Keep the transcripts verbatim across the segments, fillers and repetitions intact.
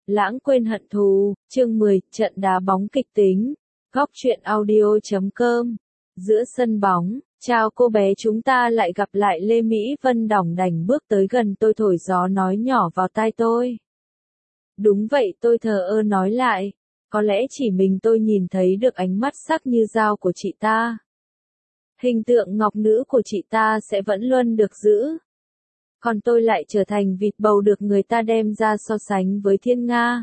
Lãng quên hận thù, chương mười, trận đá bóng kịch tính. Góc truyện audio chấm com. Giữa sân bóng, chào cô bé, chúng ta lại gặp lại. Lê Mỹ Vân đỏng đảnh bước tới gần tôi, thổi gió nói nhỏ vào tai tôi. Đúng vậy, tôi thờ ơ nói lại. Có lẽ chỉ mình tôi nhìn thấy được ánh mắt sắc như dao của chị ta. Hình tượng ngọc nữ của chị ta sẽ vẫn luôn được giữ. Còn tôi lại trở thành vịt bầu được người ta đem ra so sánh với thiên nga.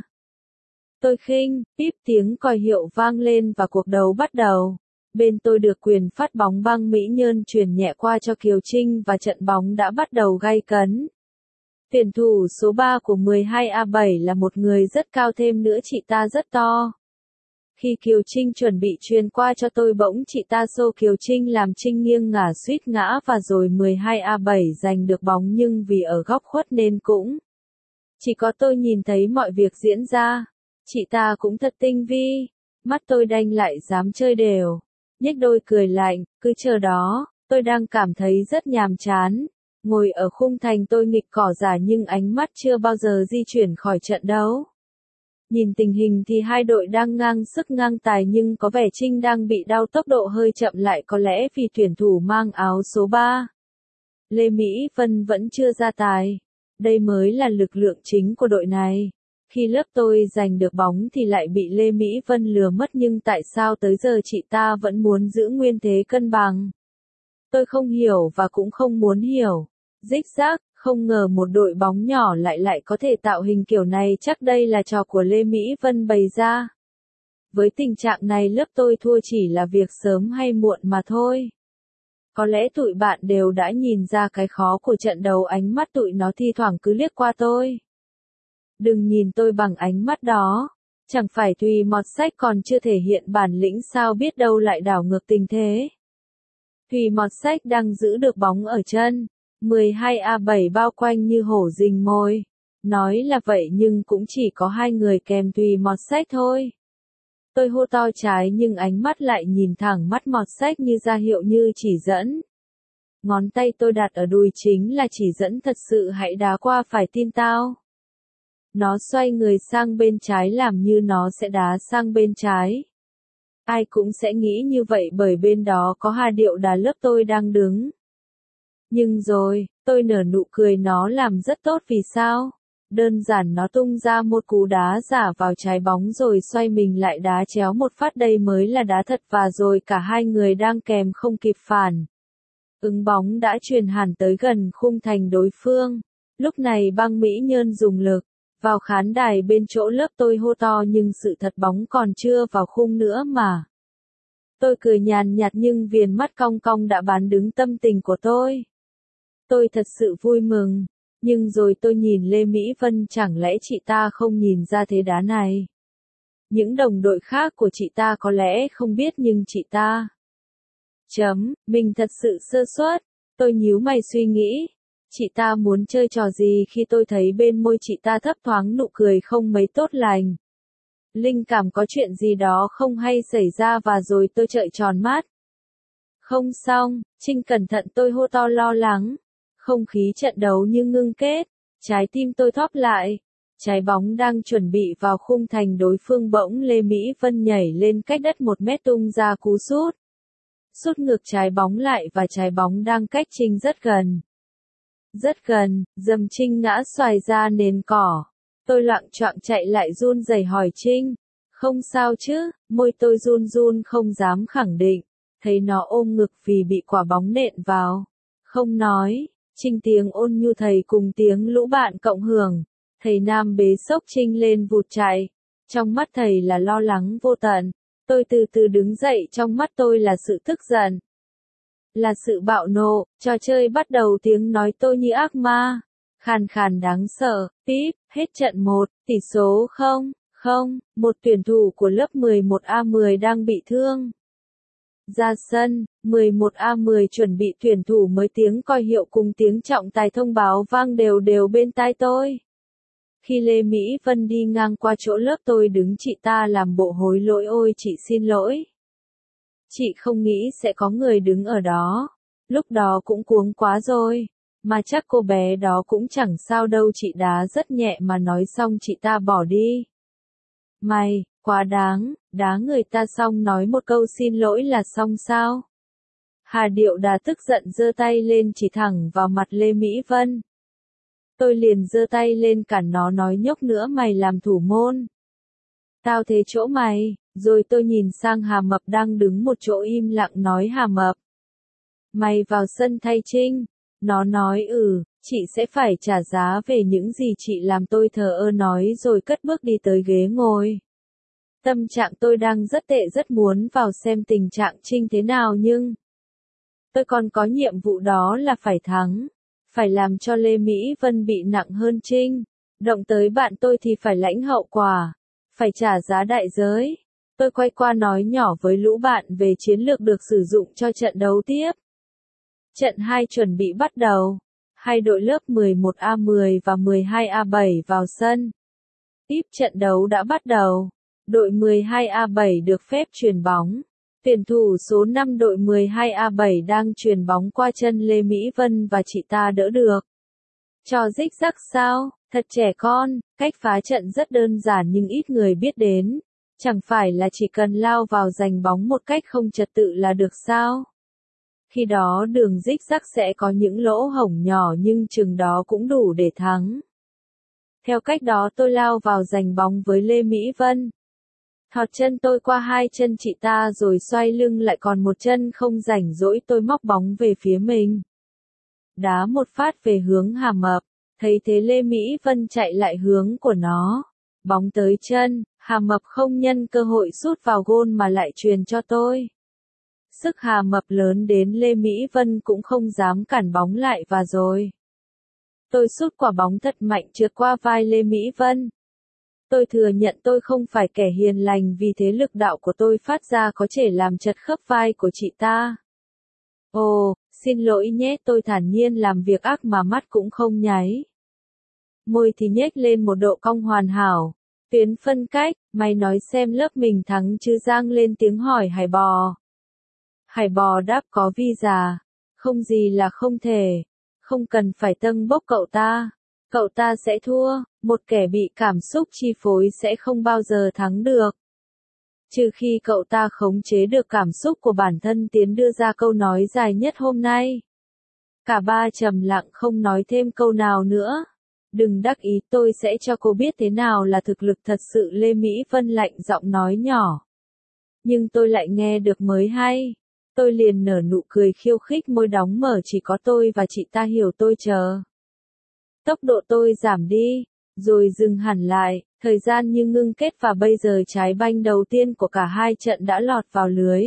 Tôi khinh, píp, tiếng còi hiệu vang lên và cuộc đấu bắt đầu. Bên tôi được quyền phát bóng, băng Mỹ Nhơn truyền nhẹ qua cho Kiều Trinh và trận bóng đã bắt đầu gay cấn. Tuyển thủ số ba của mười hai A bảy là một người rất cao, thêm nữa chị ta rất to. Khi Kiều Trinh chuẩn bị truyền qua cho tôi, bỗng chị ta xô Kiều Trinh làm Trinh nghiêng ngả suýt ngã, và rồi mười hai A bảy giành được bóng, nhưng vì ở góc khuất nên cũng chỉ có tôi nhìn thấy mọi việc diễn ra. Chị ta cũng thật tinh vi. Mắt tôi đanh lại dám chơi đều. Nhếch đôi cười lạnh, cứ chờ đó. Tôi đang cảm thấy rất nhàm chán. Ngồi ở khung thành tôi nghịch cỏ giả, nhưng ánh mắt chưa bao giờ di chuyển khỏi trận đấu. Nhìn tình hình thì hai đội đang ngang sức ngang tài, nhưng có vẻ Trinh đang bị đau, tốc độ hơi chậm lại, có lẽ vì tuyển thủ mang áo số ba. Lê Mỹ Vân vẫn chưa ra tài. Đây mới là lực lượng chính của đội này. Khi lớp tôi giành được bóng thì lại bị Lê Mỹ Vân lừa mất, nhưng tại sao tới giờ chị ta vẫn muốn giữ nguyên thế cân bằng? Tôi không hiểu và cũng không muốn hiểu. Rích rác, không ngờ một đội bóng nhỏ lại lại có thể tạo hình kiểu này, chắc đây là trò của Lê Mỹ Vân bày ra. Với tình trạng này, lớp tôi thua chỉ là việc sớm hay muộn mà thôi. Có lẽ tụi bạn đều đã nhìn ra cái khó của trận đấu, ánh mắt tụi nó thi thoảng cứ liếc qua tôi. Đừng nhìn tôi bằng ánh mắt đó. Chẳng phải Thùy Mọt Sách còn chưa thể hiện bản lĩnh sao, biết đâu lại đảo ngược tình thế. Thùy Mọt Sách đang giữ được bóng ở chân. mười hai A bảy bao quanh như hổ rình mồi. Nói là vậy nhưng cũng chỉ có hai người kèm Thùy Mọt Sách thôi. Tôi hô to trái, nhưng ánh mắt lại nhìn thẳng mắt Mọt Sách như ra hiệu, như chỉ dẫn. Ngón tay tôi đặt ở đùi chính là chỉ dẫn thật sự, hãy đá qua phải tin tao. Nó xoay người sang bên trái làm như nó sẽ đá sang bên trái. Ai cũng sẽ nghĩ như vậy bởi bên đó có Hà Điệu Đá, lớp tôi đang đứng. Nhưng rồi, tôi nở nụ cười, nó làm rất tốt. Vì sao? Đơn giản nó tung ra một cú đá giả vào trái bóng rồi xoay mình lại đá chéo một phát, đây mới là đá thật, và rồi cả hai người đang kèm không kịp phản ứng, bóng đã truyền hẳn tới gần khung thành đối phương. Lúc này băng Mỹ Nhơn dùng lực vào khán đài bên chỗ lớp tôi hô to, nhưng sự thật bóng còn chưa vào khung nữa mà. Tôi cười nhàn nhạt nhưng viền mắt cong cong đã bán đứng tâm tình của tôi. Tôi thật sự vui mừng. Nhưng rồi tôi nhìn Lê Mỹ Vân, chẳng lẽ chị ta không nhìn ra thế đá này? Những đồng đội khác của chị ta có lẽ không biết, nhưng chị ta... Chấm, mình thật sự sơ suất. Tôi nhíu mày suy nghĩ. Chị ta muốn chơi trò gì khi tôi thấy bên môi chị ta thấp thoáng nụ cười không mấy tốt lành. Linh cảm có chuyện gì đó không hay xảy ra, và rồi tôi trợn tròn mắt. Không xong, Trinh cẩn thận, tôi hô to lo lắng. Không khí trận đấu như ngưng kết. Trái tim tôi thóp lại. Trái bóng đang chuẩn bị vào khung thành đối phương, bỗng Lê Mỹ Vân nhảy lên cách đất một mét, tung ra cú sút. Sút ngược trái bóng lại, và trái bóng đang cách Trinh rất gần. Rất gần, dầm Trinh ngã xoài ra nền cỏ. Tôi loạng choạng chạy lại, run rẩy hỏi Trinh. Không sao chứ? Môi tôi run run không dám khẳng định. Thấy nó ôm ngực vì bị quả bóng nện vào. Không nói. Trinh tiếng ôn nhu thầy cùng tiếng lũ bạn cộng hưởng. Thầy Nam bế xốc Trinh lên vụt chạy. Trong mắt thầy là lo lắng vô tận. Tôi từ từ đứng dậy, trong mắt tôi là sự tức giận. Là sự bạo nộ. Trò chơi bắt đầu, tiếng nói tôi như ác ma. Khàn khàn đáng sợ. Típ, hết trận một, tỷ số không, không, một tuyển thủ của lớp mười một A mười đang bị thương. Ra sân, mười một A mười chuẩn bị tuyển thủ mới, tiếng còi hiệu cùng tiếng trọng tài thông báo vang đều đều bên tai tôi. Khi Lê Mỹ Vân đi ngang qua chỗ lớp tôi đứng, chị ta làm bộ hối lỗi, ôi chị xin lỗi. Chị không nghĩ sẽ có người đứng ở đó. Lúc đó cũng cuống quá rồi. Mà chắc cô bé đó cũng chẳng sao đâu, chị đá rất nhẹ mà nói xong chị ta bỏ đi. Mày, quá đáng, đá người ta xong nói một câu xin lỗi là xong sao? Hà Điệu Đà tức giận giơ tay lên chỉ thẳng vào mặt Lê Mỹ Vân. Tôi liền giơ tay lên cản nó nói nhóc nữa mày làm thủ môn. Tao thế chỗ mày, rồi tôi nhìn sang Hà Mập đang đứng một chỗ im lặng nói Hà Mập. Mày vào sân thay Trinh. Nó nói ừ, chị sẽ phải trả giá về những gì chị làm, tôi thờ ơ nói rồi cất bước đi tới ghế ngồi. Tâm trạng tôi đang rất tệ, rất muốn vào xem tình trạng Trinh thế nào nhưng tôi còn có nhiệm vụ đó là phải thắng. Phải làm cho Lê Mỹ Vân bị nặng hơn Trinh. Động tới bạn tôi thì phải lãnh hậu quả. Phải trả giá đại giới. Tôi quay qua nói nhỏ với lũ bạn về chiến lược được sử dụng cho trận đấu tiếp. Trận hai chuẩn bị bắt đầu. Hai đội lớp mười một A mười và mười hai A bảy vào sân. Tiếp trận đấu đã bắt đầu. Đội mười hai A bảy được phép chuyền bóng. Tuyển thủ số năm đội mười hai A bảy đang chuyền bóng qua chân Lê Mỹ Vân và chị ta đỡ được. Trò rích rắc sao? Thật trẻ con, cách phá trận rất đơn giản nhưng ít người biết đến. Chẳng phải là chỉ cần lao vào giành bóng một cách không trật tự là được sao? Khi đó đường rích rắc sẽ có những lỗ hổng nhỏ nhưng chừng đó cũng đủ để thắng. Theo cách đó tôi lao vào giành bóng với Lê Mỹ Vân. Thọt chân tôi qua hai chân chị ta rồi xoay lưng lại, còn một chân không rảnh rỗi tôi móc bóng về phía mình. Đá một phát về hướng Hà Mập, thấy thế Lê Mỹ Vân chạy lại hướng của nó. Bóng tới chân, Hà Mập không nhân cơ hội sút vào gôn mà lại chuyền cho tôi. Sức Hà Mập lớn đến Lê Mỹ Vân cũng không dám cản bóng lại và rồi. Tôi sút quả bóng thật mạnh trượt qua vai Lê Mỹ Vân. Tôi thừa nhận tôi không phải kẻ hiền lành, vì thế lực đạo của tôi phát ra có thể làm chật khớp vai của chị ta. Ồ, xin lỗi nhé, tôi thản nhiên làm việc ác mà mắt cũng không nháy. Môi thì nhếch lên một độ cong hoàn hảo. Tuyến phân cách, mày nói xem lớp mình thắng chứ, Giang lên tiếng hỏi Hải Bò. Hải Bò đáp có visa. Không gì là không thể. Không cần phải tâng bốc cậu ta. Cậu ta sẽ thua, một kẻ bị cảm xúc chi phối sẽ không bao giờ thắng được. Trừ khi cậu ta khống chế được cảm xúc của bản thân. Tiến đưa ra câu nói dài nhất hôm nay. Cả ba trầm lặng không nói thêm câu nào nữa. Đừng đắc ý, tôi sẽ cho cô biết thế nào là thực lực thật sự, Lê Mỹ Vân lạnh giọng nói nhỏ. Nhưng tôi lại nghe được mới hay. Tôi liền nở nụ cười khiêu khích, môi đóng mở, chỉ có tôi và chị ta hiểu tôi chờ. Tốc độ tôi giảm đi, rồi dừng hẳn lại, thời gian như ngưng kết và bây giờ trái banh đầu tiên của cả hai trận đã lọt vào lưới.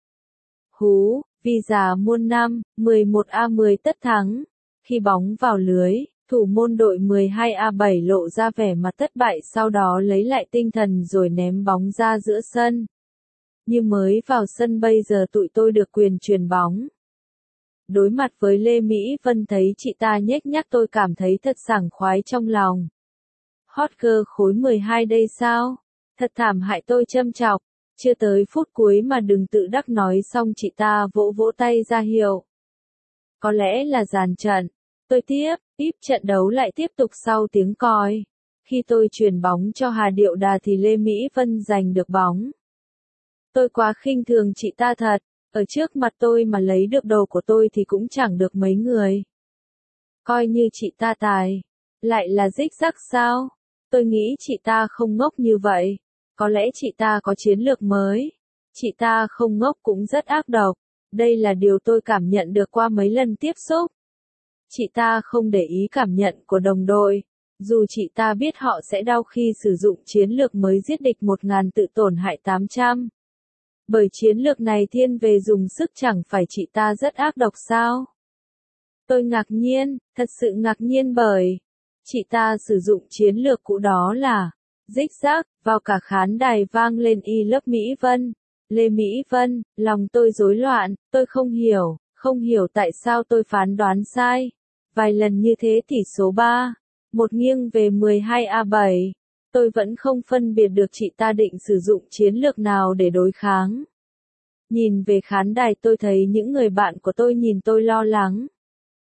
Hú, vì già muôn năm, mười một A mười tất thắng. Khi bóng vào lưới, thủ môn đội mười hai A bảy lộ ra vẻ mặt thất bại, sau đó lấy lại tinh thần rồi ném bóng ra giữa sân. Như mới vào sân bây giờ tụi tôi được quyền chuyền bóng. Đối mặt với Lê Mỹ Vân thấy chị ta nhếch nhác tôi cảm thấy thật sảng khoái trong lòng. Hot girl khối mười hai đây sao? Thật thảm hại, tôi châm chọc. Chưa tới phút cuối mà đừng tự đắc nói xong chị ta vỗ vỗ tay ra hiệu. Có lẽ là dàn trận. Tôi tiếp, tiếp trận đấu lại tiếp tục sau tiếng còi. Khi tôi chuyền bóng cho Hà Điệu Đà thì Lê Mỹ Vân giành được bóng. Tôi quá khinh thường chị ta thật. Ở trước mặt tôi mà lấy được đồ của tôi thì cũng chẳng được mấy người. Coi như chị ta tài. Lại là rích rắc sao? Tôi nghĩ chị ta không ngốc như vậy. Có lẽ chị ta có chiến lược mới. Chị ta không ngốc cũng rất ác độc. Đây là điều tôi cảm nhận được qua mấy lần tiếp xúc. Chị ta không để ý cảm nhận của đồng đội. Dù chị ta biết họ sẽ đau khi sử dụng chiến lược mới giết địch một nghìn tự tổn hại tám trăm. Bởi chiến lược này thiên về dùng sức, chẳng phải chị ta rất ác độc sao? Tôi ngạc nhiên, thật sự ngạc nhiên bởi chị ta sử dụng chiến lược cũ đó là rích rác, vào cả khán đài vang lên y lớp Mỹ Vân. Lê Mỹ Vân, lòng tôi rối loạn, tôi không hiểu, không hiểu tại sao tôi phán đoán sai. Vài lần như thế tỷ số ba một nghiêng về mười hai A bảy. Tôi vẫn không phân biệt được chị ta định sử dụng chiến lược nào để đối kháng. Nhìn về khán đài tôi thấy những người bạn của tôi nhìn tôi lo lắng.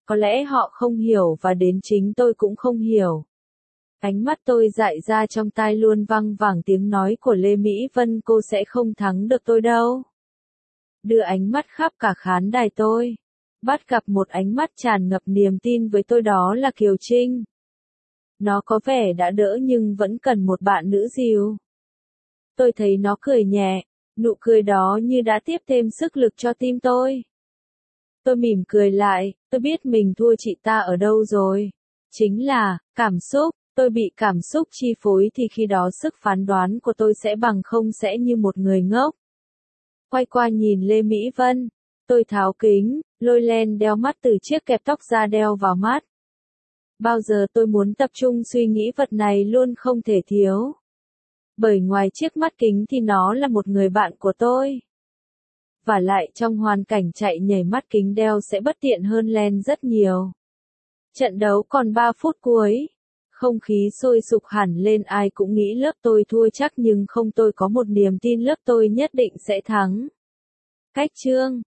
có lẽ họ không hiểu và đến chính tôi cũng không hiểu. Ánh mắt tôi dại ra trong tai luôn văng vẳng tiếng nói của Lê Mỹ Vân, cô sẽ không thắng được tôi đâu. Đưa ánh mắt khắp cả khán đài tôi. Bắt gặp một ánh mắt tràn ngập niềm tin với tôi, đó là Kiều Trinh. Nó có vẻ đã đỡ nhưng vẫn cần một bạn nữ dìu. Tôi thấy nó cười nhẹ, nụ cười đó như đã tiếp thêm sức lực cho tim tôi. Tôi mỉm cười lại, tôi biết mình thua chị ta ở đâu rồi. Chính là, cảm xúc, tôi bị cảm xúc chi phối thì khi đó sức phán đoán của tôi sẽ bằng không, sẽ như một người ngốc. Quay qua nhìn Lê Mỹ Vân, tôi tháo kính, lôi len đeo mắt từ chiếc kẹp tóc ra đeo vào mắt. Bao giờ tôi muốn tập trung suy nghĩ vật này luôn không thể thiếu. Bởi ngoài chiếc mắt kính thì nó là một người bạn của tôi. Và lại trong hoàn cảnh chạy nhảy mắt kính đeo sẽ bất tiện hơn len rất nhiều. Trận đấu còn ba phút cuối. Không khí sôi sục hẳn lên, ai cũng nghĩ lớp tôi thua chắc nhưng không, tôi có một niềm tin lớp tôi nhất định sẽ thắng. Cách chương